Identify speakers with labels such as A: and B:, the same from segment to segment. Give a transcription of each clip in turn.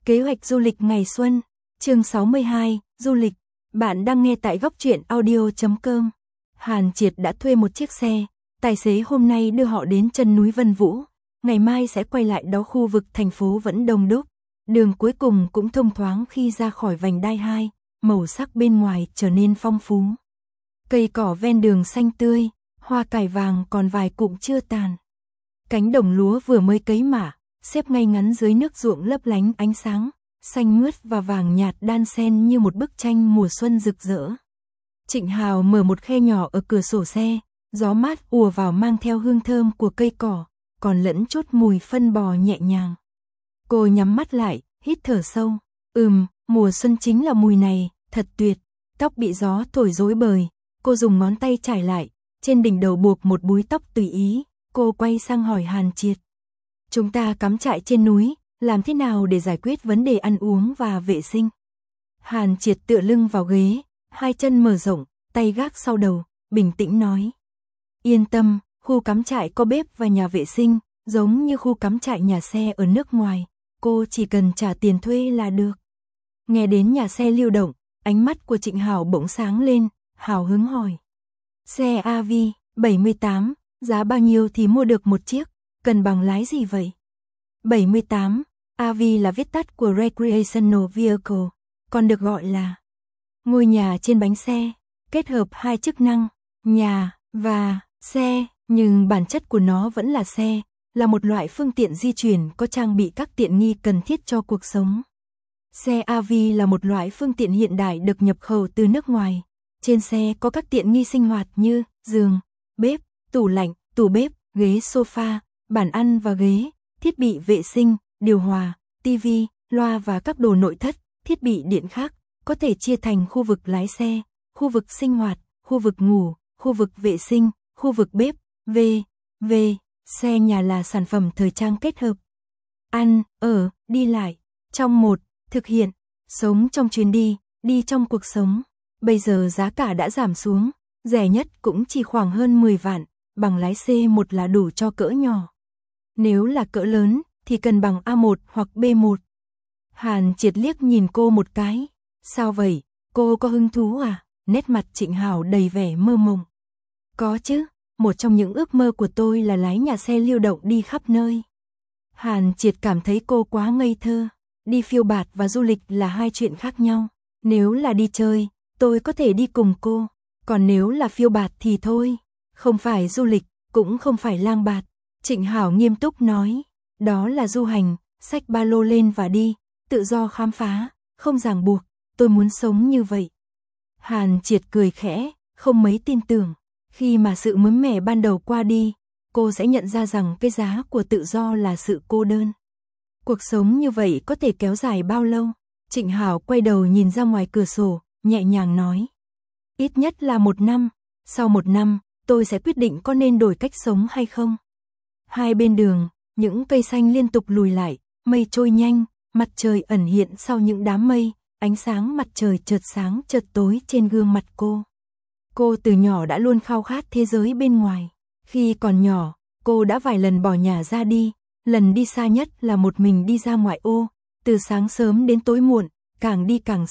A: Kế hoạch du lịch ngày xuân, chương 62, du lịch. Bạn đang nghe tại góc truyện audio.com. Hàn Triệt đã thuê một chiếc xe, tài xế hôm nay đưa họ đến chân núi Vân Vũ, ngày mai sẽ quay lại đó. Khu vực thành phố vẫn đông đúc, đường cuối cùng cũng thông thoáng khi ra khỏi vành đai 2, màu sắc bên ngoài trở nên phong phú. Cây cỏ ven đường xanh tươi, hoa cải vàng còn vài cụm chưa tàn. Cánh đồng lúa vừa mới cấy mạ, xếp ngay ngắn dưới nước ruộng lấp lánh ánh sáng, xanh mướt và vàng nhạt đan xen như một bức tranh mùa xuân rực rỡ. Trịnh Hào mở một khe nhỏ ở cửa sổ xe, gió mát ùa vào mang theo hương thơm của cây cỏ, còn lẫn chút mùi phân bò nhẹ nhàng. Cô nhắm mắt lại, hít thở sâu. Mùa xuân chính là mùi này, thật tuyệt. Tóc bị gió thổi rối bời, cô dùng ngón tay trải lại, trên đỉnh đầu buộc một búi tóc tùy ý. Cô quay sang hỏi Hàn Triệt. Chúng ta cắm trại trên núi, làm thế nào để giải quyết vấn đề ăn uống và vệ sinh? Hàn Triệt tựa lưng vào ghế, hai chân mở rộng, tay gác sau đầu, bình tĩnh nói. Yên tâm, khu cắm trại có bếp và nhà vệ sinh, giống như khu cắm trại nhà xe ở nước ngoài, cô chỉ cần trả tiền thuê là được. Nghe đến nhà xe lưu động, ánh mắt của Trịnh Hào bỗng sáng lên, hào hứng hỏi. Xe AV 78, giá bao nhiêu thì mua được một chiếc, cần bằng lái gì vậy? 78, AV là viết tắt của Recreational Vehicle, còn được gọi là ngôi nhà trên bánh xe, kết hợp hai chức năng, nhà và xe, nhưng bản chất của nó vẫn là xe, là một loại phương tiện di chuyển có trang bị các tiện nghi cần thiết cho cuộc sống. Xe AV là một loại phương tiện hiện đại được nhập khẩu từ nước ngoài. Trên xe có các tiện nghi sinh hoạt như giường, bếp, tủ lạnh, tủ bếp, ghế sofa, bàn ăn và ghế, thiết bị vệ sinh, điều hòa, tivi, loa và các đồ nội thất, thiết bị điện khác, có thể chia thành khu vực lái xe, khu vực sinh hoạt, khu vực ngủ, khu vực vệ sinh, khu vực bếp, xe nhà là sản phẩm thời trang kết hợp. Ăn, ở, đi lại, trong một, thực hiện, sống trong chuyến đi trong cuộc sống. Bây giờ giá cả đã giảm xuống, rẻ nhất cũng chỉ khoảng hơn 10 vạn, bằng lái C1 là đủ cho cỡ nhỏ. Nếu là cỡ lớn, thì cần bằng A1 hoặc B1. Hàn Triệt liếc nhìn cô một cái. Sao vậy, cô có hứng thú à? Nét mặt Trịnh Hào đầy vẻ mơ mộng. Có chứ, một trong những ước mơ của tôi là lái nhà xe lưu động đi khắp nơi. Hàn Triệt cảm thấy cô quá ngây thơ. Đi phiêu bạt và du lịch là hai chuyện khác nhau. Nếu là đi chơi, tôi có thể đi cùng cô. Còn nếu là phiêu bạt thì thôi. Không phải du lịch, cũng không phải lang bạt. Trịnh Hào nghiêm túc nói. Đó là du hành, xách ba lô lên và đi. Tự do khám phá, không ràng buộc. Tôi muốn sống như vậy. Hàn Triệt cười khẽ, không mấy tin tưởng. Khi mà sự mới mẻ ban đầu qua đi, cô sẽ nhận ra rằng cái giá của tự do là sự cô đơn. Cuộc sống như vậy có thể kéo dài bao lâu? Trịnh Hào quay đầu nhìn ra ngoài cửa sổ, nhẹ nhàng nói. Ít nhất là 1 năm. Sau 1 năm, tôi sẽ quyết định có nên đổi cách sống hay không. Hai bên đường, những cây xanh liên tục lùi lại, mây trôi nhanh, mặt trời ẩn hiện sau những đám mây, ánh sáng mặt trời chợt sáng chợt tối trên gương mặt cô. Cô từ nhỏ đã luôn khao khát thế giới bên ngoài. Khi còn nhỏ, cô đã vài lần bỏ nhà ra đi, lần đi xa nhất là một mình đi ra ngoại ô, từ sáng sớm đến tối muộn, càng đi càng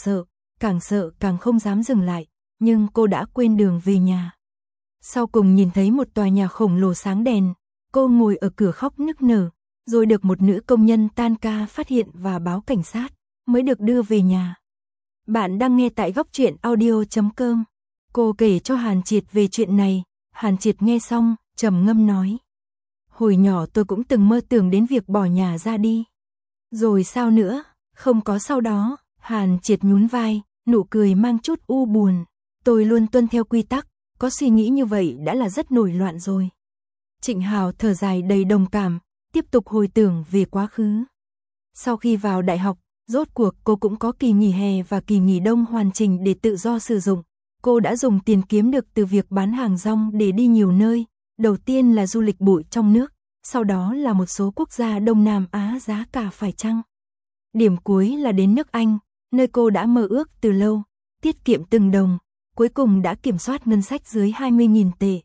A: sợ càng không dám dừng lại, nhưng cô đã quên đường về nhà. Sau cùng nhìn thấy một tòa nhà khổng lồ sáng đèn, cô ngồi ở cửa khóc nức nở, rồi được một nữ công nhân tan ca phát hiện và báo cảnh sát, mới được đưa về nhà. Bạn đang nghe tại góc truyện audio.com. Cô kể cho Hàn Triệt về chuyện này, Hàn Triệt nghe xong, trầm ngâm nói. Hồi nhỏ tôi cũng từng mơ tưởng đến việc bỏ nhà ra đi. Rồi sao nữa? Không có sau đó. Hàn Triệt nhún vai, nụ cười mang chút u buồn. Tôi luôn tuân theo quy tắc, có suy nghĩ như vậy đã là rất nổi loạn rồi. Trịnh Hào thở dài đầy đồng cảm, tiếp tục hồi tưởng về quá khứ. Sau khi vào đại học, rốt cuộc cô cũng có kỳ nghỉ hè và kỳ nghỉ đông hoàn chỉnh để tự do sử dụng. Cô đã dùng tiền kiếm được từ việc bán hàng rong để đi nhiều nơi. Đầu tiên là du lịch bụi trong nước, sau đó là một số quốc gia Đông Nam Á giá cả phải chăng. Điểm cuối là đến nước Anh, nơi cô đã mơ ước từ lâu, tiết kiệm từng đồng, cuối cùng đã kiểm soát ngân sách dưới 20.000 tệ.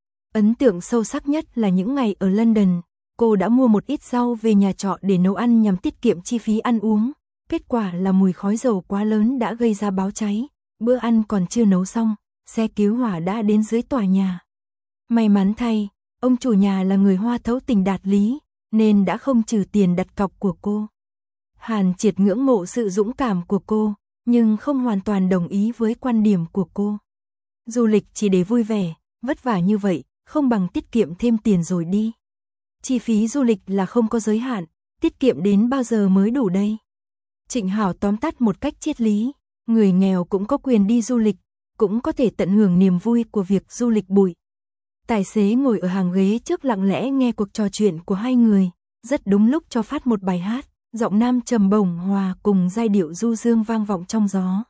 A: Ấn tượng sâu sắc nhất là những ngày ở London, cô đã mua một ít rau về nhà trọ để nấu ăn nhằm tiết kiệm chi phí ăn uống. Kết quả là mùi khói dầu quá lớn đã gây ra báo cháy, bữa ăn còn chưa nấu xong, xe cứu hỏa đã đến dưới tòa nhà. May mắn thay, ông chủ nhà là người Hoa thấu tình đạt lý, nên đã không trừ tiền đặt cọc của cô. Hàn Triệt ngưỡng mộ sự dũng cảm của cô, nhưng không hoàn toàn đồng ý với quan điểm của cô. Du lịch chỉ để vui vẻ, vất vả như vậy, không bằng tiết kiệm thêm tiền rồi đi. Chi phí du lịch là không có giới hạn, tiết kiệm đến bao giờ mới đủ đây? Trịnh Hảo tóm tắt một cách triết lý, người nghèo cũng có quyền đi du lịch, cũng có thể tận hưởng niềm vui của việc du lịch bụi. Tài xế ngồi ở hàng ghế trước lặng lẽ nghe cuộc trò chuyện của hai người, rất đúng lúc cho phát một bài hát, giọng nam trầm bổng hòa cùng giai điệu du dương vang vọng trong gió.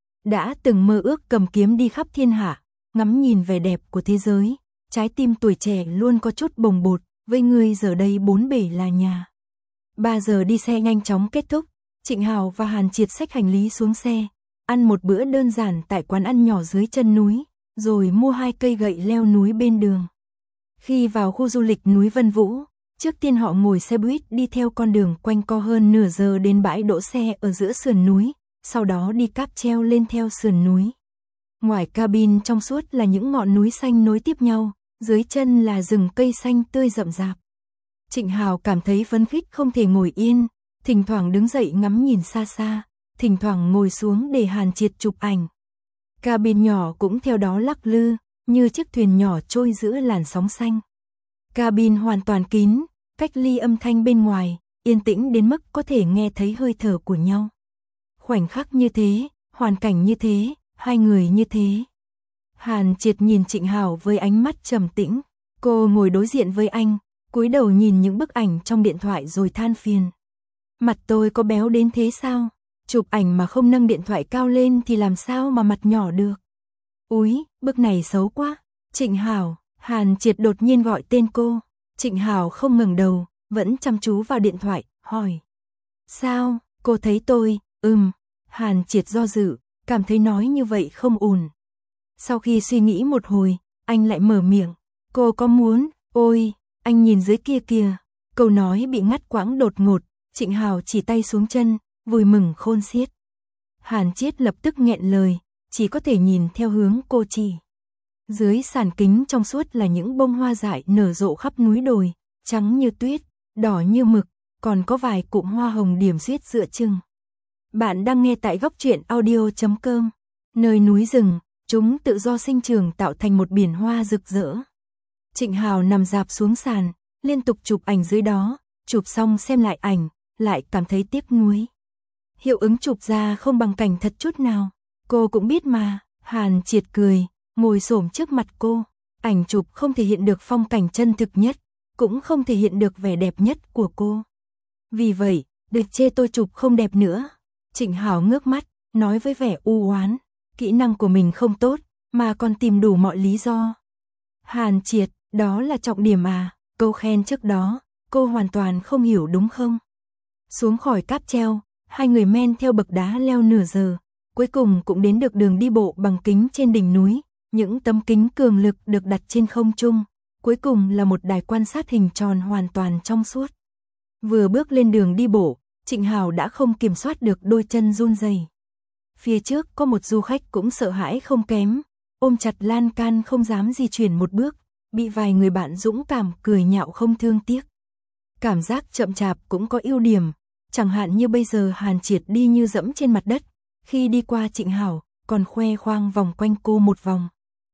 A: Đã từng mơ ước cầm kiếm đi khắp thiên hạ, ngắm nhìn vẻ đẹp của thế giới, trái tim tuổi trẻ luôn có chút bồng bột, với người giờ đây bốn bể là nhà. 3 giờ đi xe nhanh chóng kết thúc, Trịnh Hảo và Hàn Triệt xách hành lý xuống xe, ăn một bữa đơn giản tại quán ăn nhỏ dưới chân núi, rồi mua 2 cây gậy leo núi bên đường. Khi vào khu du lịch núi Vân Vũ, trước tiên họ ngồi xe buýt đi theo con đường quanh co hơn nửa giờ đến bãi đỗ xe ở giữa sườn núi, sau đó đi cáp treo lên theo sườn núi. Ngoài cabin trong suốt là những ngọn núi xanh nối tiếp nhau, dưới chân là rừng cây xanh tươi rậm rạp. Trịnh Hảo cảm thấy phấn khích không thể ngồi yên, thỉnh thoảng đứng dậy ngắm nhìn xa xa, thỉnh thoảng ngồi xuống để Hàn Triệt chụp ảnh. Cabin nhỏ cũng theo đó lắc lư, như chiếc thuyền nhỏ trôi giữa làn sóng xanh. Cabin hoàn toàn kín, cách ly âm thanh bên ngoài, yên tĩnh đến mức có thể nghe thấy hơi thở của nhau. Khoảnh khắc như thế, hoàn cảnh như thế, hai người như thế. Hàn Triệt nhìn Trịnh Hảo với ánh mắt trầm tĩnh, cô ngồi đối diện với anh, cúi đầu nhìn những bức ảnh trong điện thoại rồi than phiền. Mặt tôi có béo đến thế sao? Chụp ảnh mà không nâng điện thoại cao lên thì làm sao mà mặt nhỏ được? Úi, bức này xấu quá. Trịnh Hảo, Hàn Triệt đột nhiên gọi tên cô. Trịnh Hảo không ngẩng đầu, vẫn chăm chú vào điện thoại, hỏi. Sao, cô thấy tôi? Hàn Triệt do dự, cảm thấy nói như vậy không ổn. Sau khi suy nghĩ một hồi, anh lại mở miệng. Cô có muốn, ôi, anh nhìn dưới kia kìa. Câu nói bị ngắt quãng đột ngột, Trịnh Hảo chỉ tay xuống chân, vui mừng khôn xiết. Hàn Triệt lập tức nghẹn lời, chỉ có thể nhìn theo hướng cô chỉ. Dưới sàn kính trong suốt là những bông hoa dại nở rộ khắp núi đồi, trắng như tuyết, đỏ như mực, còn có vài cụm hoa hồng điểm xuyết dựa chừng. Bạn đang nghe tại góc truyện audio.com, nơi núi rừng, chúng tự do sinh trưởng tạo thành một biển hoa rực rỡ. Trịnh Hảo nằm rạp xuống sàn, liên tục chụp ảnh dưới đó, chụp xong xem lại ảnh, lại cảm thấy tiếc nuối. Hiệu ứng chụp ra không bằng cảnh thật chút nào, cô cũng biết mà. Hàn Triệt cười, ngồi xổm trước mặt cô, ảnh chụp không thể hiện được phong cảnh chân thực nhất, cũng không thể hiện được vẻ đẹp nhất của cô. Vì vậy, được chê tôi chụp không đẹp nữa. Trịnh Hảo ngước mắt, nói với vẻ u oán, kỹ năng của mình không tốt, mà còn tìm đủ mọi lý do. Hàn Triệt, đó là trọng điểm à, câu khen trước đó, cô hoàn toàn không hiểu đúng không? Xuống khỏi cáp treo, hai người men theo bậc đá leo nửa giờ, cuối cùng cũng đến được đường đi bộ bằng kính trên đỉnh núi, những tấm kính cường lực được đặt trên không trung, cuối cùng là một đài quan sát hình tròn hoàn toàn trong suốt. Vừa bước lên đường đi bộ, Trịnh Hảo đã không kiểm soát được đôi chân run rẩy. Phía trước có một du khách cũng sợ hãi không kém, ôm chặt lan can không dám di chuyển một bước, bị vài người bạn dũng cảm cười nhạo không thương tiếc. Cảm giác chậm chạp cũng có ưu điểm, chẳng hạn như bây giờ Hàn Triệt đi như dẫm trên mặt đất, khi đi qua Trịnh Hảo, còn khoe khoang vòng quanh cô một vòng.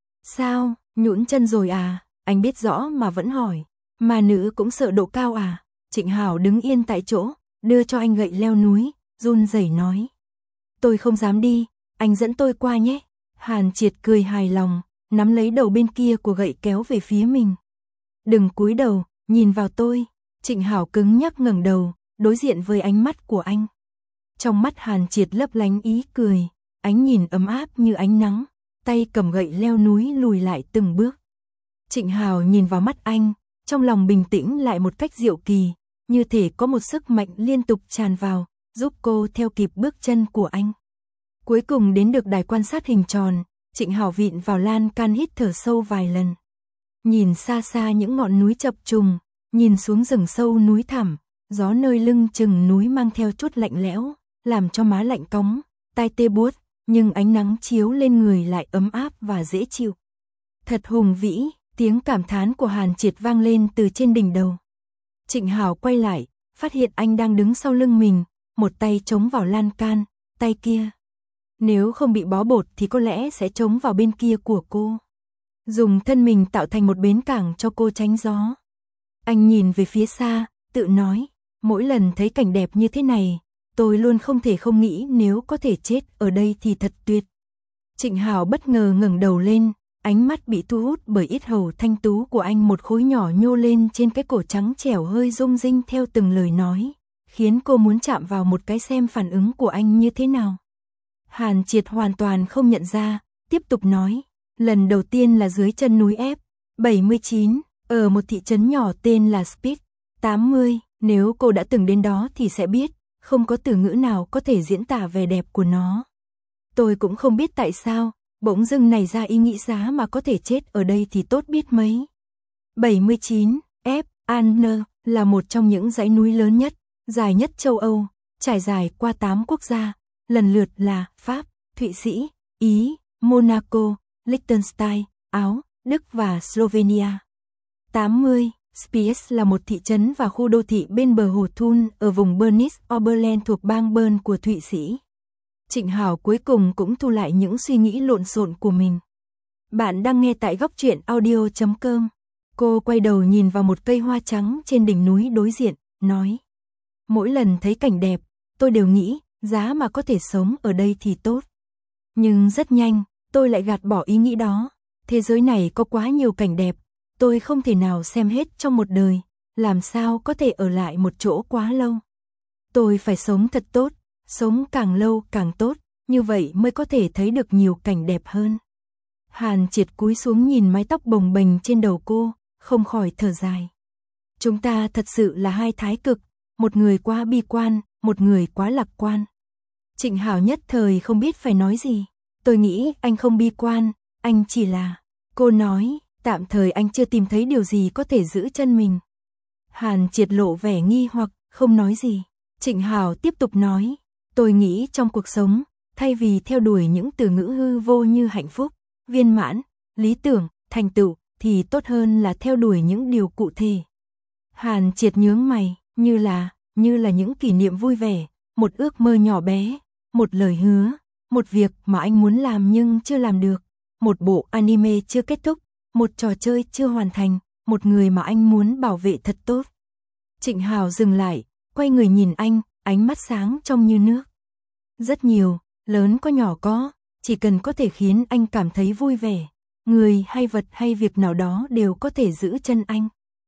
A: Sao, nhũn chân rồi à? Anh biết rõ mà vẫn hỏi. Mà nữ cũng sợ độ cao à? Trịnh Hảo đứng yên tại chỗ, đưa cho anh gậy leo núi, run rẩy nói. Tôi không dám đi, anh dẫn tôi qua nhé. Hàn Triệt cười hài lòng, nắm lấy đầu bên kia của gậy kéo về phía mình. Đừng cúi đầu, nhìn vào tôi. Trịnh Hảo cứng nhắc ngẩng đầu, đối diện với ánh mắt của anh. Trong mắt Hàn Triệt lấp lánh ý cười, ánh nhìn ấm áp như ánh nắng, tay cầm gậy leo núi lùi lại từng bước. Trịnh Hảo nhìn vào mắt anh, trong lòng bình tĩnh lại một cách diệu kỳ, như thể có một sức mạnh liên tục tràn vào, giúp cô theo kịp bước chân của anh. Cuối cùng đến được đài quan sát hình tròn, Trịnh Hảo vịn vào lan can hít thở sâu vài lần. Nhìn xa xa những ngọn núi chập trùng, nhìn xuống rừng sâu núi thẳm, gió nơi lưng chừng núi mang theo chút lạnh lẽo, làm cho má lạnh cóng, tai tê buốt, nhưng ánh nắng chiếu lên người lại ấm áp và dễ chịu. Thật hùng vĩ, tiếng cảm thán của Hàn Triệt vang lên từ trên đỉnh đầu. Trịnh Hảo quay lại, phát hiện anh đang đứng sau lưng mình, một tay chống vào lan can, tay kia. Nếu không bị bó bột thì có lẽ sẽ chống vào bên kia của cô. Dùng thân mình tạo thành một bến cảng cho cô tránh gió. Anh nhìn về phía xa, tự nói, mỗi lần thấy cảnh đẹp như thế này, tôi luôn không thể không nghĩ nếu có thể chết ở đây thì thật tuyệt. Trịnh Hảo bất ngờ ngẩng đầu lên, ánh mắt bị thu hút bởi yết hầu thanh tú của anh, một khối nhỏ nhô lên trên cái cổ trắng trẻo hơi rung rinh theo từng lời nói, khiến cô muốn chạm vào một cái xem phản ứng của anh như thế nào. Hàn Triệt hoàn toàn không nhận ra, tiếp tục nói, lần đầu tiên là dưới chân núi F79, ở một thị trấn nhỏ tên là Speed 80, nếu cô đã từng đến đó thì sẽ biết, không có từ ngữ nào có thể diễn tả vẻ đẹp của nó. Tôi cũng không biết tại sao, bỗng dưng nảy ra ý nghĩ giá mà có thể chết ở đây thì tốt biết mấy. 79, F. Anne là một trong những dãy núi lớn nhất, dài nhất châu Âu, trải dài qua 8 quốc gia, lần lượt là Pháp, Thụy Sĩ, Ý, Monaco, Liechtenstein, Áo, Đức và Slovenia. 80, Spies là một thị trấn và khu đô thị bên bờ hồ Thun ở vùng Bernis Oberland thuộc bang Bern của Thụy Sĩ. Trịnh Hảo cuối cùng cũng thu lại những suy nghĩ lộn xộn của mình. Bạn đang nghe tại góc truyện audio.com. Cô quay đầu nhìn vào một cây hoa trắng trên đỉnh núi đối diện, nói. Mỗi lần thấy cảnh đẹp, tôi đều nghĩ, giá mà có thể sống ở đây thì tốt. Nhưng rất nhanh, tôi lại gạt bỏ ý nghĩ đó. Thế giới này có quá nhiều cảnh đẹp, tôi không thể nào xem hết trong một đời, làm sao có thể ở lại một chỗ quá lâu. Tôi phải sống thật tốt, sống càng lâu càng tốt, như vậy mới có thể thấy được nhiều cảnh đẹp hơn. Hàn Triệt cúi xuống nhìn mái tóc bồng bềnh trên đầu cô, không khỏi thở dài. Chúng ta thật sự là hai thái cực, một người quá bi quan, một người quá lạc quan. Trịnh Hảo nhất thời không biết phải nói gì. Tôi nghĩ anh không bi quan, anh chỉ là... Cô nói, tạm thời anh chưa tìm thấy điều gì có thể giữ chân mình. Hàn Triệt lộ vẻ nghi hoặc, không nói gì. Trịnh Hảo tiếp tục nói, tôi nghĩ trong cuộc sống, thay vì theo đuổi những từ ngữ hư vô như hạnh phúc, viên mãn, lý tưởng, thành tựu, thì tốt hơn là theo đuổi những điều cụ thể. Hàn Triệt nhướng mày, như là những kỷ niệm vui vẻ, một ước mơ nhỏ bé, một lời hứa, một việc mà anh muốn làm nhưng chưa làm được, một bộ anime chưa kết thúc, một trò chơi chưa hoàn thành, một người mà anh muốn bảo vệ thật tốt. Trịnh Hảo dừng lại, quay người nhìn anh, ánh mắt sáng trong như nước. Rất nhiều, lớn có nhỏ có, chỉ cần có thể khiến anh cảm thấy vui vẻ, người hay vật hay việc nào đó đều có thể giữ chân anh.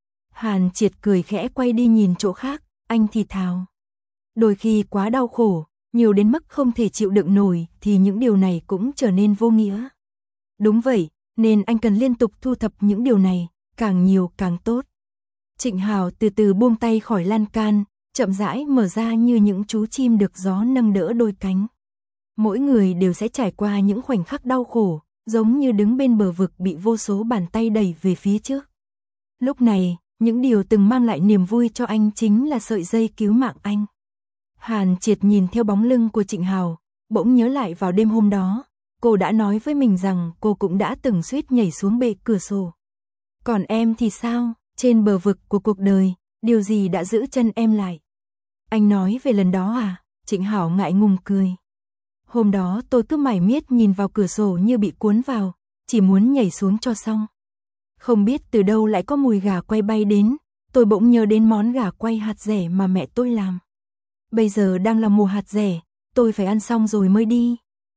A: Hàn Triệt cười khẽ quay đi nhìn chỗ khác, anh thì thào. Đôi khi quá đau khổ, nhiều đến mức không thể chịu đựng nổi thì những điều này cũng trở nên vô nghĩa. Đúng vậy, nên anh cần liên tục thu thập những điều này, càng nhiều càng tốt. Trịnh Hảo từ từ buông tay khỏi lan can, chậm rãi mở ra như những chú chim được gió nâng đỡ đôi cánh. Mỗi người đều sẽ trải qua những khoảnh khắc đau khổ, giống như đứng bên bờ vực bị vô số bàn tay đẩy về phía trước. Lúc này, những điều từng mang lại niềm vui cho anh chính là sợi dây cứu mạng anh. Hàn Triệt nhìn theo bóng lưng của Trịnh Hảo, bỗng nhớ lại vào đêm hôm đó, cô đã nói với mình rằng cô cũng đã từng suýt nhảy xuống bệ cửa sổ. Còn em thì sao, trên bờ vực của cuộc đời, điều gì đã giữ chân em lại? Anh nói về lần đó à? Trịnh Hảo ngại ngùng cười. Hôm đó tôi cứ mải miết nhìn vào cửa sổ như bị cuốn vào, chỉ muốn nhảy xuống cho xong. Không biết từ đâu lại có mùi gà quay bay đến, tôi bỗng nhớ đến món gà quay hạt dẻ mà mẹ tôi làm. Bây giờ đang là mùa hạt dẻ, tôi phải ăn xong rồi mới đi.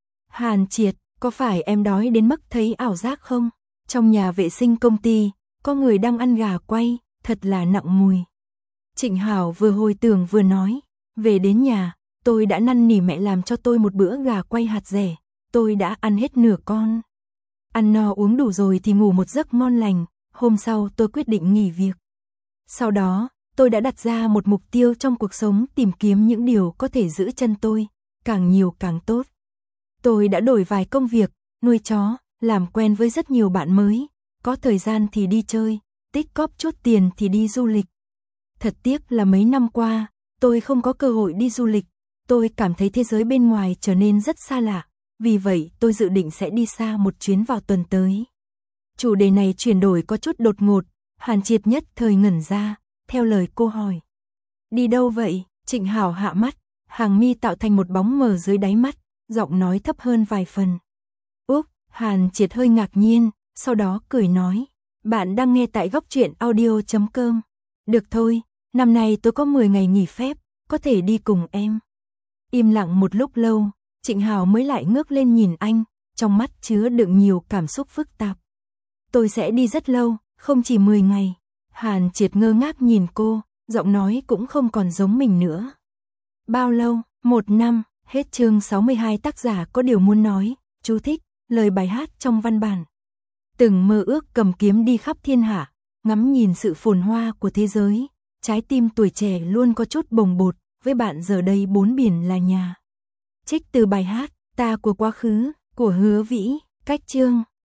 A: Hàn Triệt, có phải em đói đến mức thấy ảo giác không? Trong nhà vệ sinh công ty, có người đang ăn gà quay, thật là nặng mùi. Trịnh Hảo vừa hồi tưởng vừa nói, về đến nhà, tôi đã năn nỉ mẹ làm cho tôi một bữa gà quay hạt dẻ, tôi đã ăn hết nửa con. Ăn no uống đủ rồi thì ngủ một giấc ngon lành, hôm sau tôi quyết định nghỉ việc. Sau đó, tôi đã đặt ra một mục tiêu trong cuộc sống, tìm kiếm những điều có thể giữ chân tôi, càng nhiều càng tốt. Tôi đã đổi vài công việc, nuôi chó, làm quen với rất nhiều bạn mới, có thời gian thì đi chơi, tích cóp chút tiền thì đi du lịch. Thật tiếc là mấy năm qua, tôi không có cơ hội đi du lịch, Tôi cảm thấy thế giới bên ngoài trở nên rất xa lạ, vì vậy tôi dự định sẽ đi xa một chuyến vào tuần tới. Chủ đề này chuyển đổi có chút đột ngột, Hàn Triệt nhất thời ngẩn ra, theo lời cô hỏi. Đi đâu vậy? Trịnh Hảo hạ mắt, hàng mi tạo thành một bóng mờ dưới đáy mắt, giọng nói thấp hơn vài phần. Úp, Hàn Triệt hơi ngạc nhiên, sau đó cười nói. Bạn đang nghe tại Góc Truyện Audio.com. Được thôi, năm nay tôi có 10 ngày nghỉ phép, có thể đi cùng em. Im lặng một lúc lâu, Trịnh Hảo mới lại ngước lên nhìn anh, trong mắt chứa đựng nhiều cảm xúc phức tạp. Tôi sẽ đi rất lâu, không chỉ 10 ngày. Hàn Triệt ngơ ngác nhìn cô, giọng nói cũng không còn giống mình nữa. Bao lâu? 1 năm. Hết chương 62. Tác giả có điều muốn nói. Chú thích, lời bài hát trong văn bản. Từng mơ ước cầm kiếm đi khắp thiên hạ, ngắm nhìn sự phồn hoa của thế giới. Trái tim tuổi trẻ luôn có chút bồng bột, với bạn giờ đây 4 biển là nhà. Trích từ bài hát Ta của quá khứ, của Hứa Vĩ, cách chương.